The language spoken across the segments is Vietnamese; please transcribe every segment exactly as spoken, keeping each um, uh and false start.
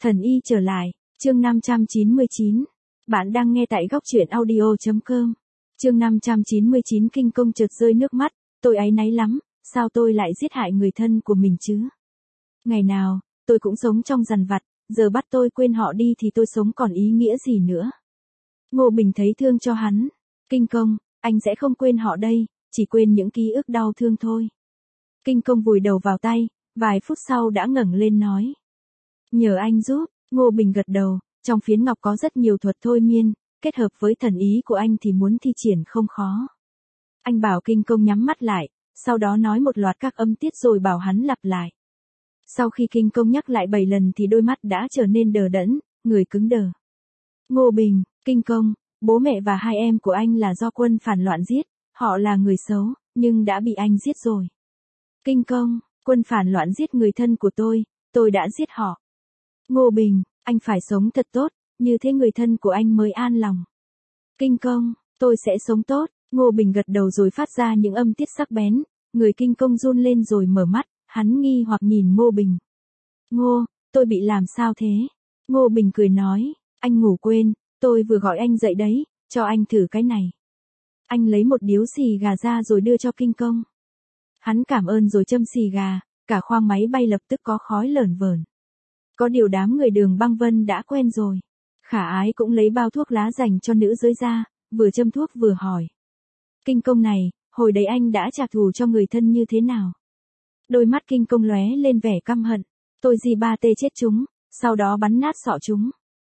Thần y trở lại, chương năm trăm chín mươi chín. Bạn đang nghe tại góc truyện audio chấm com. Chương năm trăm chín mươi chín. Kinh công chợt rơi nước mắt, tôi áy náy lắm, sao tôi lại giết hại người thân của mình chứ? Ngày nào, tôi cũng sống trong dằn vặt, giờ bắt tôi quên họ đi thì tôi sống còn ý nghĩa gì nữa? Ngô Bình thấy thương cho hắn. Kinh công, anh sẽ không quên họ đây, chỉ quên những ký ức đau thương thôi. Kinh công vùi đầu vào tay, vài phút sau đã ngẩng lên nói. Nhờ anh giúp. Ngô Bình gật đầu, trong phiến ngọc có rất nhiều thuật thôi miên, kết hợp với thần ý của anh thì muốn thi triển không khó. Anh bảo kinh công nhắm mắt lại, sau đó nói một loạt các âm tiết rồi bảo hắn lặp lại. Sau khi kinh công nhắc lại bảy lần thì đôi mắt đã trở nên đờ đẫn, người cứng đờ. Ngô Bình, kinh công, bố mẹ và hai em của anh là do quân phản loạn giết, họ là người xấu, nhưng đã bị anh giết rồi. Kinh công, quân phản loạn giết người thân của tôi, tôi đã giết họ. Ngô Bình, anh phải sống thật tốt, như thế người thân của anh mới an lòng. Kinh công, tôi sẽ sống tốt. Ngô Bình gật đầu rồi phát ra những âm tiết sắc bén, người kinh công run lên rồi mở mắt, hắn nghi hoặc nhìn Ngô Bình. Ngô, tôi bị làm sao thế? Ngô Bình cười nói, anh ngủ quên, tôi vừa gọi anh dậy đấy, cho anh thử cái này. Anh lấy một điếu xì gà ra rồi đưa cho kinh công. Hắn cảm ơn rồi châm xì gà, cả khoang máy bay lập tức có khói lởn vởn. Có điều đám người Đường Băng Vân đã quen rồi. Khả Ái cũng lấy bao thuốc lá dành cho nữ giới ra, vừa châm thuốc vừa hỏi. Kinh công này, hồi đấy anh đã trả thù cho người thân như thế nào? Đôi mắt kinh công lóe lên vẻ căm hận. Tôi di ba tê chết chúng, sau đó bắn nát sọ chúng.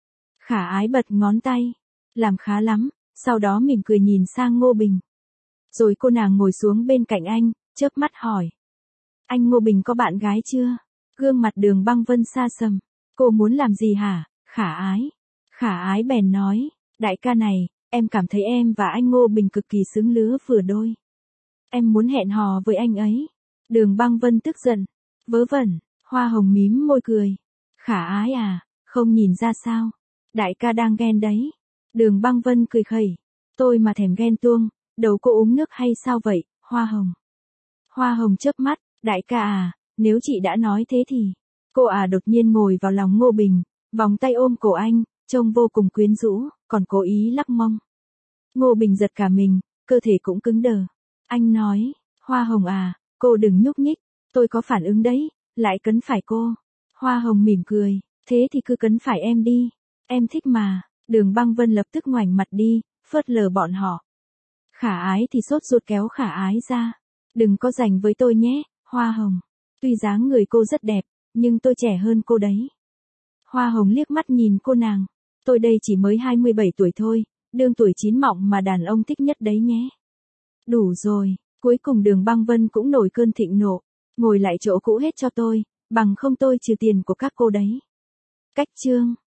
Khả Ái bật ngón tay. Làm khá lắm, sau đó mỉm cười nhìn sang Ngô Bình. Rồi cô nàng ngồi xuống bên cạnh anh, chớp mắt hỏi. Anh Ngô Bình có bạn gái chưa? Gương mặt Đường Băng Vân xa sầm. Cô muốn làm gì hả, Khả Ái? Khả Ái bèn nói, đại ca này, em cảm thấy em và anh Ngô Bình cực kỳ xứng lứa vừa đôi. Em muốn hẹn hò với anh ấy. Đường Băng Vân tức giận. Vớ vẩn, Hoa Hồng mím môi cười. Khả Ái à, không nhìn ra sao? Đại ca đang ghen đấy. Đường Băng Vân cười khẩy. Tôi mà thèm ghen tuông, đầu cô uống nước hay sao vậy, Hoa Hồng? Hoa Hồng chớp mắt, đại ca à, nếu chị đã nói thế thì... Cô à đột nhiên ngồi vào lòng Ngô Bình, vòng tay ôm cổ anh, trông vô cùng quyến rũ, còn cố ý lắc mông. Ngô Bình giật cả mình, cơ thể cũng cứng đờ. Anh nói, Hoa Hồng à, cô đừng nhúc nhích, tôi có phản ứng đấy, lại cấn phải cô. Hoa Hồng mỉm cười, thế thì cứ cấn phải em đi, em thích mà. Đường Băng Vân lập tức ngoảnh mặt đi, phớt lờ bọn họ. Khả Ái thì sốt ruột kéo Khả Ái ra. Đừng có giành với tôi nhé, Hoa Hồng. Tuy dáng người cô rất đẹp, nhưng tôi trẻ hơn cô đấy. Hoa Hồng liếc mắt nhìn cô nàng. Tôi đây chỉ mới hai mươi bảy tuổi thôi, đương tuổi chín mọng mà đàn ông thích nhất đấy nhé. Đủ rồi, cuối cùng Đường Băng Vân cũng nổi cơn thịnh nộ. Ngồi lại chỗ cũ hết cho tôi, bằng không tôi trừ tiền của các cô đấy. Cách chương.